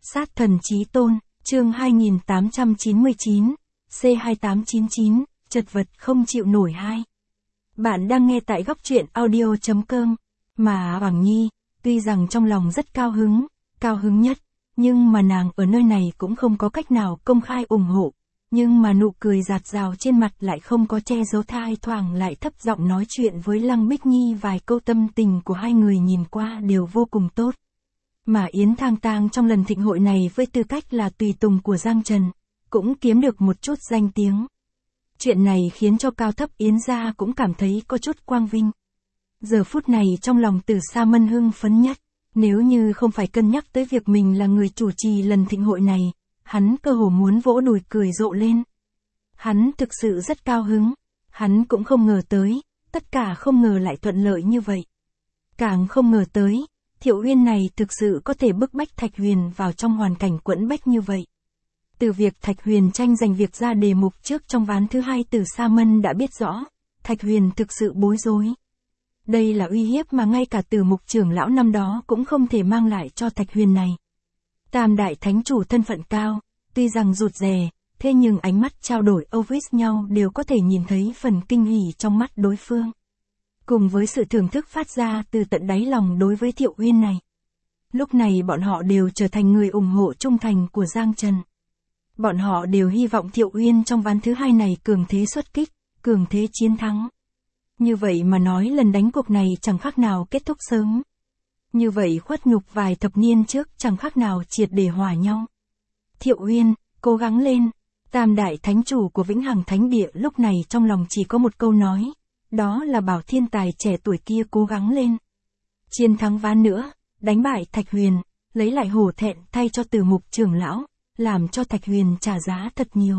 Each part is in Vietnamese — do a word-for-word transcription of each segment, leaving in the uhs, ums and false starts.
Sát thần chí tôn, chương hai nghìn tám trăm chín mươi chín, C hai tám chín chín, chật vật không chịu nổi hai. Bạn đang nghe tại góc truyện audio.com, mà Hoàng Nhi, tuy rằng trong lòng rất cao hứng, cao hứng nhất, nhưng mà nàng ở nơi này cũng không có cách nào công khai ủng hộ, nhưng mà nụ cười rạt rào trên mặt lại không có che giấu, thai thoảng lại thấp giọng nói chuyện với Lăng Bích Nhi vài câu, tâm tình của hai người nhìn qua đều vô cùng tốt. Mà Yến Thang Tang trong lần thịnh hội này với tư cách là tùy tùng của Giang Trần, cũng kiếm được một chút danh tiếng. Chuyện này khiến cho cao thấp Yến gia cũng cảm thấy có chút quang vinh. Giờ phút này trong lòng Từ Sa Mân hưng phấn nhất, nếu như không phải cân nhắc tới việc mình là người chủ trì lần thịnh hội này, hắn cơ hồ muốn vỗ đùi cười rộ lên. Hắn thực sự rất cao hứng, hắn cũng không ngờ tới, tất cả không ngờ lại thuận lợi như vậy. Càng không ngờ tới, Thiệu Uyên này thực sự có thể bức bách Thạch Huyền vào trong hoàn cảnh quẫn bách như vậy. Từ việc Thạch Huyền tranh giành việc ra đề mục trước trong ván thứ hai, Từ Sa Mân đã biết rõ, Thạch Huyền thực sự bối rối. Đây là uy hiếp mà ngay cả Từ Mục trưởng lão năm đó cũng không thể mang lại cho Thạch Huyền này. Tam đại thánh chủ thân phận cao, tuy rằng rụt rè, thế nhưng ánh mắt trao đổi âu với nhau đều có thể nhìn thấy phần kinh hỉ trong mắt đối phương. Cùng với sự thưởng thức phát ra từ tận đáy lòng đối với Thiệu Uyên này. Lúc này bọn họ đều trở thành người ủng hộ trung thành của Giang Trần. Bọn họ đều hy vọng Thiệu Uyên trong ván thứ hai này cường thế xuất kích, cường thế chiến thắng. Như vậy mà nói lần đánh cuộc này chẳng khác nào kết thúc sớm. Như vậy khuất nhục vài thập niên trước chẳng khác nào triệt để hòa nhau. Thiệu Uyên, cố gắng lên. Tam đại thánh chủ của Vĩnh Hằng Thánh Địa lúc này trong lòng chỉ có một câu nói. Đó là bảo thiên tài trẻ tuổi kia cố gắng lên. Chiến thắng ván nữa, đánh bại Thạch Huyền, lấy lại hổ thẹn thay cho Từ Mục trưởng lão, làm cho Thạch Huyền trả giá thật nhiều.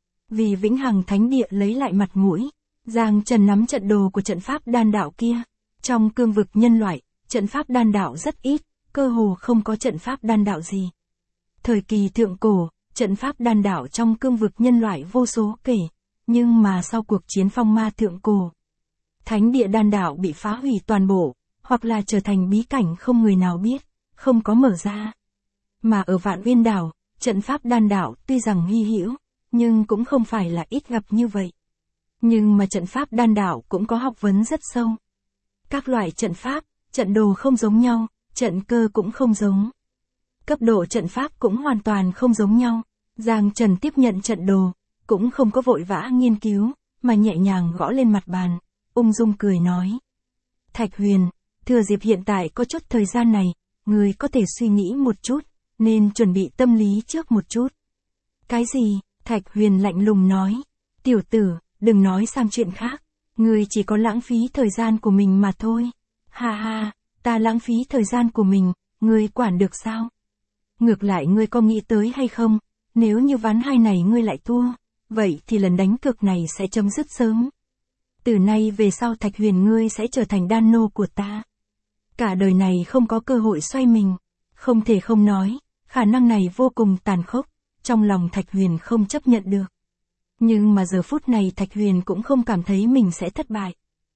Vì Vĩnh Hằng Thánh Địa lấy lại mặt mũi, Giang Trần nắm trận đồ của trận pháp đan đạo kia. Trong cương vực nhân loại, trận pháp đan đạo rất ít, cơ hồ không có trận pháp đan đạo gì. Thời kỳ thượng cổ, trận pháp đan đạo trong cương vực nhân loại vô số kể, nhưng mà sau cuộc chiến phong ma thượng cổ, thánh địa đan đạo bị phá hủy toàn bộ, hoặc là trở thành bí cảnh không người nào biết, không có mở ra. Mà ở Vạn Uyên đảo, trận pháp đan đạo tuy rằng hy hữu, nhưng cũng không phải là ít gặp như vậy. Nhưng mà trận pháp đan đạo cũng có học vấn rất sâu. Các loại trận pháp, trận đồ không giống nhau, trận cơ cũng không giống. Cấp độ trận pháp cũng hoàn toàn không giống nhau. Giang Trần tiếp nhận trận đồ, cũng không có vội vã nghiên cứu, mà nhẹ nhàng gõ lên mặt bàn, ung dung cười nói. Thạch Huyền, thừa dịp hiện tại có chút thời gian này, người có thể suy nghĩ một chút, nên chuẩn bị tâm lý trước một chút. Cái gì? Thạch Huyền lạnh lùng nói. Tiểu tử, đừng nói sang chuyện khác, người chỉ có lãng phí thời gian của mình mà thôi. Ha ha, ta lãng phí thời gian của mình, ngươi quản được sao? Ngược lại ngươi có nghĩ tới hay không, nếu như ván hai này ngươi lại thua, vậy thì lần đánh cược này sẽ chấm dứt sớm. Từ nay về sau Thạch Huyền ngươi sẽ trở thành đan nô của ta. Cả đời này không có cơ hội xoay mình, không thể không nói, khả năng này vô cùng tàn khốc, trong lòng Thạch Huyền không chấp nhận được. Nhưng mà giờ phút này Thạch Huyền cũng không cảm thấy mình sẽ thất bại.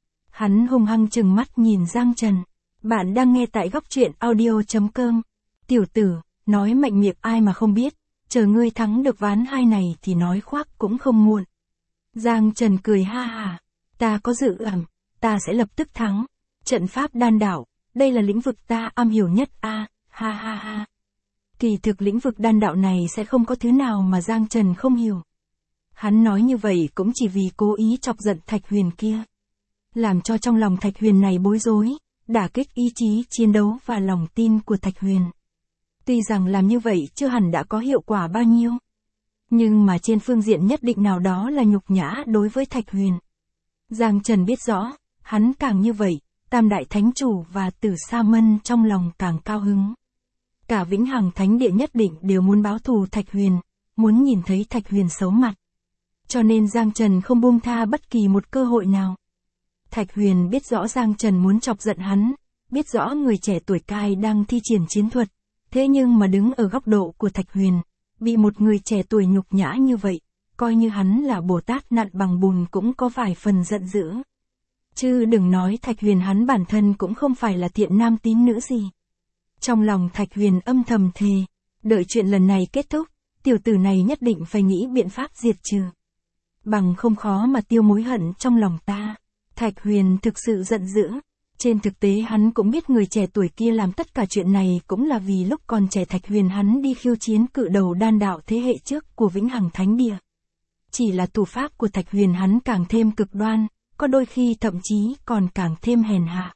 Hắn hung hăng trừng mắt nhìn Giang Trần. Bạn đang nghe tại góc truyện audio.com. Tiểu tử, nói mạnh miệng ai mà không biết, chờ ngươi thắng được ván hai này thì nói khoác cũng không muộn. Giang Trần cười ha ha, ta có dự ẩm, ta sẽ lập tức thắng. Trận pháp đan đạo, đây là lĩnh vực ta am hiểu nhất a, à, ha ha ha. Kỳ thực lĩnh vực đan đạo này sẽ không có thứ nào mà Giang Trần không hiểu. Hắn nói như vậy cũng chỉ vì cố ý chọc giận Thạch Huyền kia. Làm cho trong lòng Thạch Huyền này bối rối, đả kích ý chí chiến đấu và lòng tin của Thạch Huyền. Tuy rằng làm như vậy chưa hẳn đã có hiệu quả bao nhiêu. Nhưng mà trên phương diện nhất định nào đó là nhục nhã đối với Thạch Huyền. Giang Trần biết rõ, hắn càng như vậy, Tam đại thánh chủ và Tử Sa Mân trong lòng càng cao hứng. Cả Vĩnh Hằng Thánh Địa nhất định đều muốn báo thù Thạch Huyền, muốn nhìn thấy Thạch Huyền xấu mặt. Cho nên Giang Trần không buông tha bất kỳ một cơ hội nào. Thạch Huyền biết rõ Giang Trần muốn chọc giận hắn, biết rõ người trẻ tuổi cai đang thi triển chiến thuật, thế nhưng mà đứng ở góc độ của Thạch Huyền, bị một người trẻ tuổi nhục nhã như vậy, coi như hắn là Bồ Tát nặn bằng bùn cũng có vài phần giận dữ. Chứ đừng nói Thạch Huyền hắn bản thân cũng không phải là thiện nam tín nữ gì. Trong lòng Thạch Huyền âm thầm thề, Đợi chuyện lần này kết thúc, tiểu tử này nhất định phải nghĩ biện pháp diệt trừ. Bằng không khó mà tiêu mối hận trong lòng ta. Thạch Huyền thực sự giận dữ. Trên thực tế hắn cũng biết người trẻ tuổi kia làm tất cả chuyện này cũng là vì lúc còn trẻ Thạch Huyền hắn đi khiêu chiến cự đầu đan đạo thế hệ trước của Vĩnh Hằng Thánh Địa. Chỉ là thủ pháp của Thạch Huyền hắn càng thêm cực đoan, có đôi khi thậm chí còn càng thêm hèn hạ.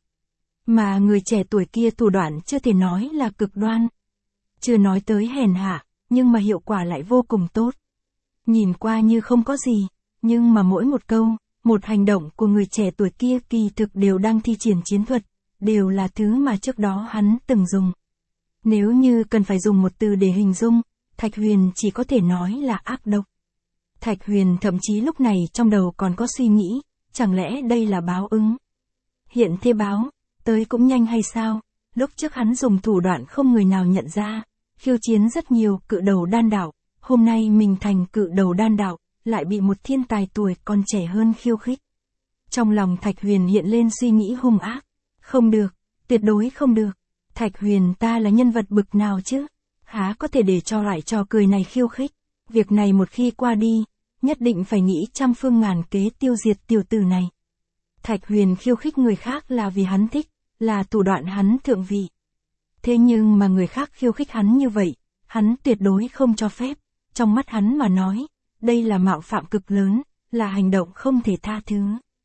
Mà người trẻ tuổi kia thủ đoạn chưa thể nói là cực đoan. Chưa nói tới hèn hạ, nhưng mà hiệu quả lại vô cùng tốt. Nhìn qua như không có gì, nhưng mà mỗi một câu, một hành động của người trẻ tuổi kia kỳ thực đều đang thi triển chiến thuật, đều là thứ mà trước đó hắn từng dùng. Nếu như cần phải dùng một từ để hình dung, Thạch Huyền chỉ có thể nói là ác độc. Thạch Huyền thậm chí lúc này trong đầu còn có suy nghĩ, chẳng lẽ đây là báo ứng? Hiện thế báo, tới cũng nhanh hay sao? Lúc trước hắn dùng thủ đoạn không người nào nhận ra, khiêu chiến rất nhiều cự đầu đan đạo, hôm nay mình thành cự đầu đan đạo, lại bị một thiên tài tuổi còn trẻ hơn khiêu khích. Trong lòng Thạch Huyền hiện lên suy nghĩ hung ác. Không được, tuyệt đối không được. Thạch Huyền ta là nhân vật bực nào chứ? Há có thể để cho loại trò cười này khiêu khích? Việc này một khi qua đi, nhất định phải nghĩ trăm phương ngàn kế tiêu diệt tiểu tử này. Thạch Huyền khiêu khích người khác là vì hắn thích, là thủ đoạn hắn thượng vị. Thế nhưng mà người khác khiêu khích hắn như vậy, hắn tuyệt đối không cho phép. Trong mắt hắn mà nói, đây là mạo phạm cực lớn, là hành động không thể tha thứ.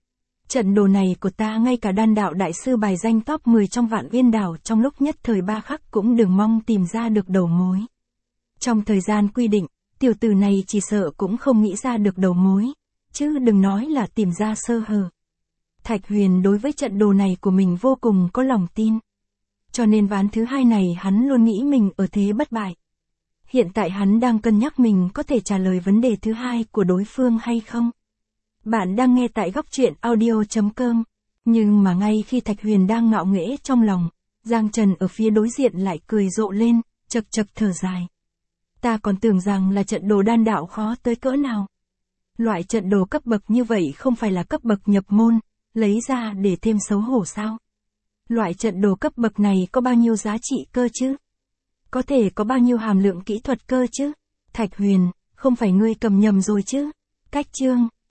Trận đồ này của ta ngay cả đan đạo đại sư bài danh top mười trong Vạn Uyên Đảo trong lúc nhất thời ba khắc cũng đừng mong tìm ra được đầu mối. Trong thời gian quy định, tiểu tử này chỉ sợ cũng không nghĩ ra được đầu mối, chứ đừng nói là tìm ra sơ hở. Thạch Huyền đối với trận đồ này của mình vô cùng có lòng tin. Cho nên ván thứ hai này hắn luôn nghĩ mình ở thế bất bại. Hiện tại hắn đang cân nhắc mình có thể trả lời vấn đề thứ hai của đối phương hay không. Bạn đang nghe tại góc truyện audio chấm com. Nhưng mà ngay khi Thạch Huyền đang ngạo nghễ trong lòng, Giang Trần ở phía đối diện lại cười rộ lên, chật chật thở dài. Ta còn tưởng rằng là trận đồ đan đạo khó tới cỡ nào. Loại trận đồ cấp bậc như vậy không phải là cấp bậc nhập môn, lấy ra để thêm xấu hổ sao? Loại trận đồ cấp bậc này có bao nhiêu giá trị cơ chứ? Có thể có bao nhiêu hàm lượng kỹ thuật cơ chứ? Thạch Huyền, không phải ngươi cầm nhầm rồi chứ? Cách chương